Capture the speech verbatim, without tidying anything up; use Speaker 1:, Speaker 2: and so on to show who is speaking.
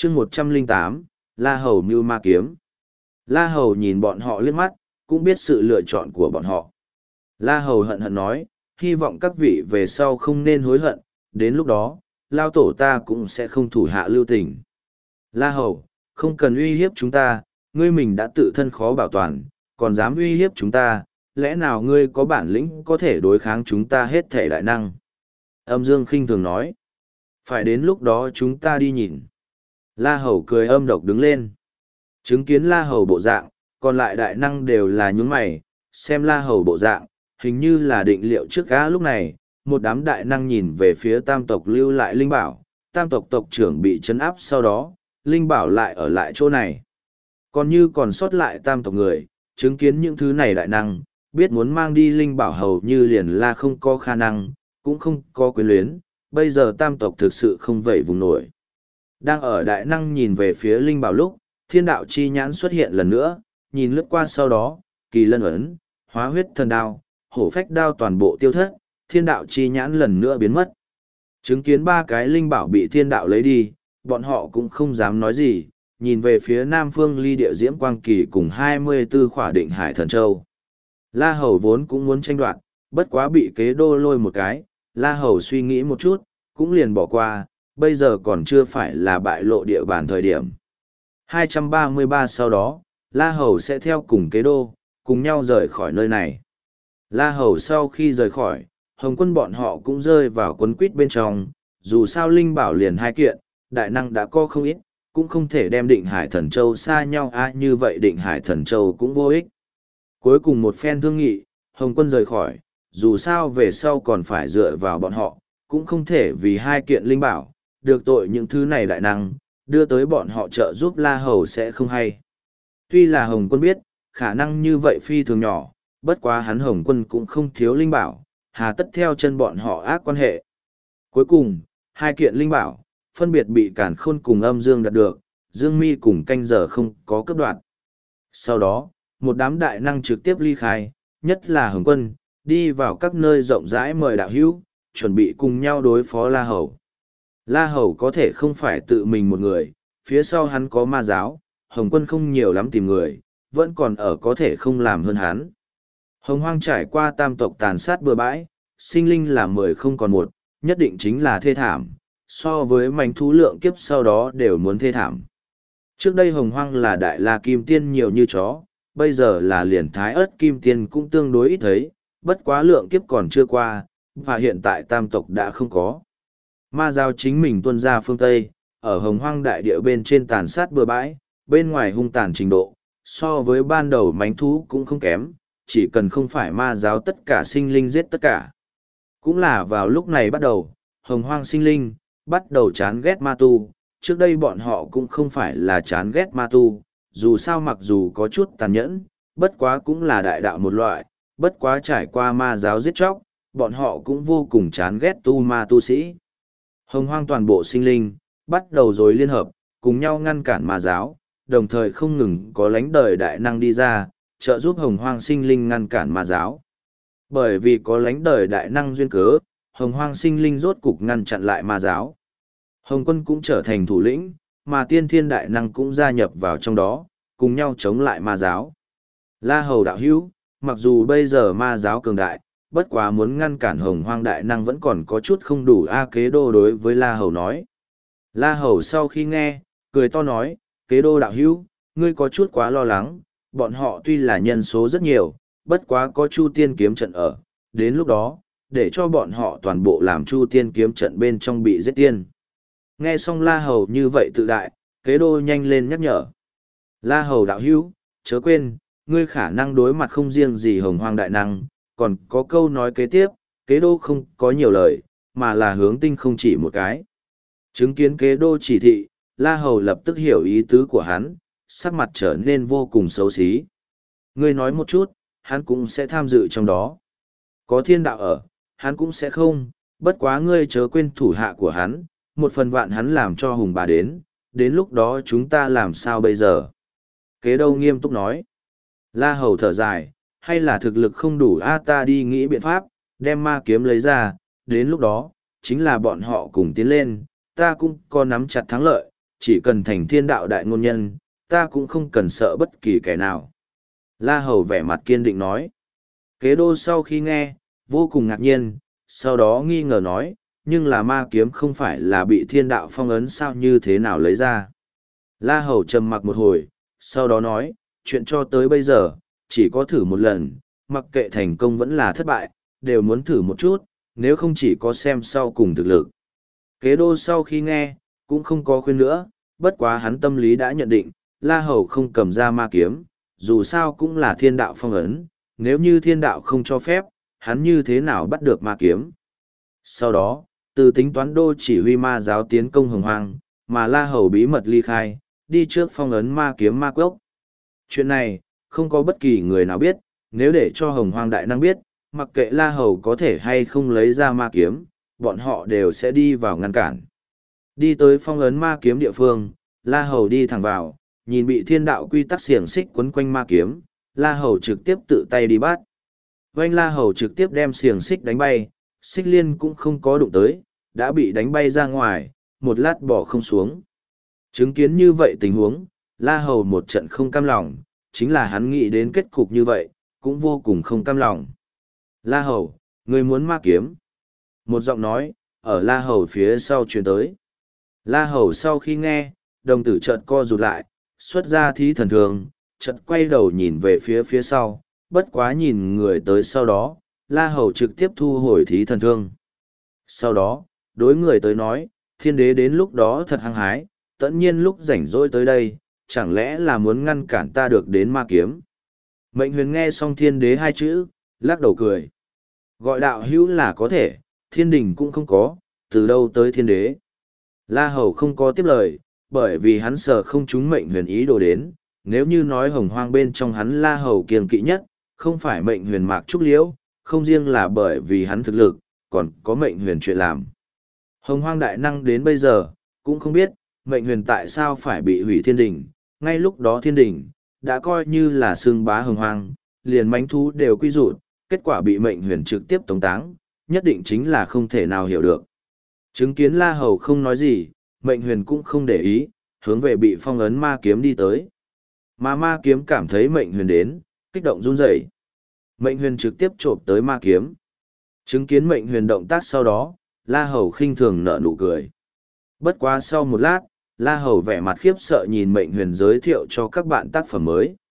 Speaker 1: chương một trăm lẻ tám, La Hầu mưu ma kiếm. La Hầu nhìn bọn họ liếc mắt, cũng biết sự lựa chọn của bọn họ. La Hầu hận hận nói, hy vọng các vị về sau không nên hối hận, đến lúc đó, lao tổ ta cũng sẽ không thủ hạ lưu tình. La Hầu, không cần uy hiếp chúng ta, ngươi mình đã tự thân khó bảo toàn, còn dám uy hiếp chúng ta, lẽ nào ngươi có bản lĩnh có thể đối kháng chúng ta hết thể đại năng? Âm Dương khinh thường nói, phải đến lúc đó chúng ta đi nhìn. La Hầu cười âm độc đứng lên. Chứng kiến La Hầu bộ dạng, còn lại đại năng đều là nhún mày, xem La Hầu bộ dạng, hình như là định liệu trước gã lúc này, một đám đại năng nhìn về phía tam tộc lưu lại linh bảo, tam tộc tộc trưởng bị chấn áp sau đó, linh bảo lại ở lại chỗ này. Còn như còn sót lại tam tộc người, chứng kiến những thứ này đại năng, biết muốn mang đi linh bảo hầu như liền là không có khả năng, cũng không có quyền luyến, bây giờ tam tộc thực sự không vẩy vùng nổi. Đang ở đại năng nhìn về phía linh bảo lúc, thiên đạo chi nhãn xuất hiện lần nữa, nhìn lướt qua sau đó, kỳ lân ấn, hóa huyết thần đao, hổ phách đao toàn bộ tiêu thất, thiên đạo chi nhãn lần nữa biến mất. Chứng kiến ba cái linh bảo bị thiên đạo lấy đi, bọn họ cũng không dám nói gì, nhìn về phía nam phương ly địa diễm quang kỳ cùng hai mươi tư khỏa định hải thần châu. La Hầu vốn cũng muốn tranh đoạt, bất quá bị kế đô lôi một cái, La Hầu suy nghĩ một chút, cũng liền bỏ qua, bây giờ còn chưa phải là bại lộ địa bàn thời điểm. hai trăm ba mươi ba sau đó, La Hầu sẽ theo cùng kế đô, cùng nhau rời khỏi nơi này. La Hầu sau khi rời khỏi, Hồng quân bọn họ cũng rơi vào quấn quýt bên trong, dù sao linh bảo liền hai kiện, đại năng đã có không ít, cũng không thể đem định hải thần châu xa nhau a như vậy định hải thần châu cũng vô ích. Cuối cùng một phen thương nghị, Hồng quân rời khỏi, dù sao về sau còn phải dựa vào bọn họ, cũng không thể vì hai kiện linh bảo, được tội những thứ này đại năng, đưa tới bọn họ trợ giúp La Hầu sẽ không hay. Tuy là Hồng quân biết, khả năng như vậy phi thường nhỏ, bất quá hắn Hồng quân cũng không thiếu linh bảo, hà tất theo chân bọn họ ác quan hệ. Cuối cùng, hai kiện linh bảo, phân biệt bị Càn Khôn cùng Âm Dương đạt được, Dương Mi cùng canh giờ không có cấp đoạn. Sau đó, một đám đại năng trực tiếp ly khai, nhất là Hồng quân, đi vào các nơi rộng rãi mời đạo hữu, chuẩn bị cùng nhau đối phó La Hầu. La Hầu có thể không phải tự mình một người, phía sau hắn có ma giáo, Hồng quân không nhiều lắm tìm người, vẫn còn ở có thể không làm hơn hắn. Hồng hoang trải qua tam tộc tàn sát bừa bãi, sinh linh là mười không còn một, nhất định chính là thê thảm, so với mảnh thú lượng kiếp sau đó đều muốn thê thảm. Trước đây hồng hoang là đại la kim tiên nhiều như chó, bây giờ là liền thái ớt kim tiên cũng tương đối ít thấy, bất quá lượng kiếp còn chưa qua, và hiện tại tam tộc đã không có. Ma giáo chính mình tuân ra phương Tây, ở hồng hoang đại địa bên trên tàn sát bừa bãi, bên ngoài hung tàn trình độ, so với ban đầu mánh thú cũng không kém, chỉ cần không phải ma giáo tất cả sinh linh giết tất cả. Cũng là vào lúc này bắt đầu, hồng hoang sinh linh, bắt đầu chán ghét ma tu, trước đây bọn họ cũng không phải là chán ghét ma tu, dù sao mặc dù có chút tàn nhẫn, bất quá cũng là đại đạo một loại, bất quá trải qua ma giáo giết chóc, bọn họ cũng vô cùng chán ghét tu ma tu sĩ. Hồng hoang toàn bộ sinh linh, bắt đầu rồi liên hợp, cùng nhau ngăn cản ma giáo, đồng thời không ngừng có lãnh đời đại năng đi ra, trợ giúp hồng hoang sinh linh ngăn cản ma giáo. Bởi vì có lãnh đời đại năng duyên cớ, hồng hoang sinh linh rốt cục ngăn chặn lại ma giáo. Hồng quân cũng trở thành thủ lĩnh, mà tiên thiên đại năng cũng gia nhập vào trong đó, cùng nhau chống lại ma giáo. La Hầu đạo hữu, mặc dù bây giờ ma giáo cường đại, bất quá muốn ngăn cản hồng hoang đại năng vẫn còn có chút không đủ a kế đô đối với La Hầu nói. La Hầu sau khi nghe, cười to nói, kế đô đạo hữu, ngươi có chút quá lo lắng, bọn họ tuy là nhân số rất nhiều, bất quá có Chu Tiên kiếm trận ở, đến lúc đó, để cho bọn họ toàn bộ làm Chu Tiên kiếm trận bên trong bị giết tiên. Nghe xong La Hầu như vậy tự đại, kế đô nhanh lên nhắc nhở. La Hầu đạo hữu, chớ quên, ngươi khả năng đối mặt không riêng gì hồng hoang đại năng, còn có câu nói kế tiếp, kế đô không có nhiều lời, mà là hướng tinh không chỉ một cái. Chứng kiến kế đô chỉ thị, La Hầu lập tức hiểu ý tứ của hắn, sắc mặt trở nên vô cùng xấu xí. Ngươi nói một chút, hắn cũng sẽ tham dự trong đó. Có thiên đạo ở, hắn cũng sẽ không, bất quá ngươi chớ quên thủ hạ của hắn, một phần vạn hắn làm cho hùng bà đến, đến lúc đó chúng ta làm sao bây giờ? Kế đô nghiêm túc nói. La Hầu thở dài, hay là thực lực không đủ a ta đi nghĩ biện pháp, đem ma kiếm lấy ra, đến lúc đó, chính là bọn họ cùng tiến lên, ta cũng có nắm chặt thắng lợi, chỉ cần thành thiên đạo đại ngôn nhân, ta cũng không cần sợ bất kỳ kẻ nào. La Hầu vẻ mặt kiên định nói. Kế đô sau khi nghe, vô cùng ngạc nhiên, sau đó nghi ngờ nói, nhưng là ma kiếm không phải là bị thiên đạo phong ấn sao như thế nào lấy ra. La Hầu trầm mặc một hồi, sau đó nói, chuyện cho tới bây giờ, chỉ có thử một lần, mặc kệ thành công vẫn là thất bại, đều muốn thử một chút, nếu không chỉ có xem sau cùng thực lực. Kế đô sau khi nghe, cũng không có khuyên nữa, bất quá hắn tâm lý đã nhận định, La Hầu không cầm ra ma kiếm, dù sao cũng là thiên đạo phong ấn, nếu như thiên đạo không cho phép, hắn như thế nào bắt được ma kiếm. Sau đó, từ tính toán đô chỉ huy ma giáo tiến công hồng hoang, mà La Hầu bí mật ly khai, đi trước phong ấn ma kiếm ma cốc. Chuyện này, không có bất kỳ người nào biết, nếu để cho hồng hoang đại năng biết, mặc kệ La Hầu có thể hay không lấy ra ma kiếm, bọn họ đều sẽ đi vào ngăn cản. Đi tới phong ấn ma kiếm địa phương, La Hầu đi thẳng vào, nhìn bị thiên đạo quy tắc xiềng xích quấn quanh ma kiếm, La Hầu trực tiếp tự tay đi bắt. Vành La Hầu trực tiếp đem xiềng xích đánh bay, xích liên cũng không có đụng tới, đã bị đánh bay ra ngoài, một lát bỏ không xuống. Chứng kiến như vậy tình huống, La Hầu một trận không cam lòng, chính là hắn nghĩ đến kết cục như vậy, cũng vô cùng không cam lòng. La Hầu, người muốn ma kiếm. Một giọng nói, ở La Hầu phía sau truyền tới. La Hầu sau khi nghe, đồng tử chợt co rụt lại, xuất ra thí thần thương, chợt quay đầu nhìn về phía phía sau, bất quá nhìn người tới sau đó, La Hầu trực tiếp thu hồi thí thần thương. Sau đó, đối người tới nói, thiên đế đến lúc đó thật hăng hái, tất nhiên lúc rảnh rỗi tới đây, chẳng lẽ là muốn ngăn cản ta được đến ma kiếm. Mệnh huyền nghe xong thiên đế hai chữ, lắc đầu cười. Gọi đạo hữu là có thể, thiên đình cũng không có, từ đâu tới thiên đế. La Hầu không có tiếp lời, bởi vì hắn sợ không trúng mệnh huyền ý đồ đến, nếu như nói hồng hoang bên trong hắn La Hầu kiêng kỵ nhất, không phải mệnh huyền mạc trúc liễu, không riêng là bởi vì hắn thực lực, còn có mệnh huyền chuyện làm. Hồng hoang đại năng đến bây giờ, cũng không biết, mệnh huyền tại sao phải bị hủy thiên đình, ngay lúc đó thiên đình, đã coi như là xương bá hồng hoang, liền mánh thú đều quy rụt, kết quả bị mệnh huyền trực tiếp tống táng, nhất định chính là không thể nào hiểu được. Chứng kiến La Hầu không nói gì, mệnh huyền cũng không để ý, hướng về bị phong ấn ma kiếm đi tới. Mà ma kiếm cảm thấy mệnh huyền đến, kích động run rẩy. Mệnh huyền trực tiếp trộm tới ma kiếm. Chứng kiến mệnh huyền động tác sau đó, La Hầu khinh thường nở nụ cười. Bất quá sau một lát, La Hầu vẻ mặt khiếp sợ nhìn mệnh huyền giới thiệu cho các bạn tác phẩm mới.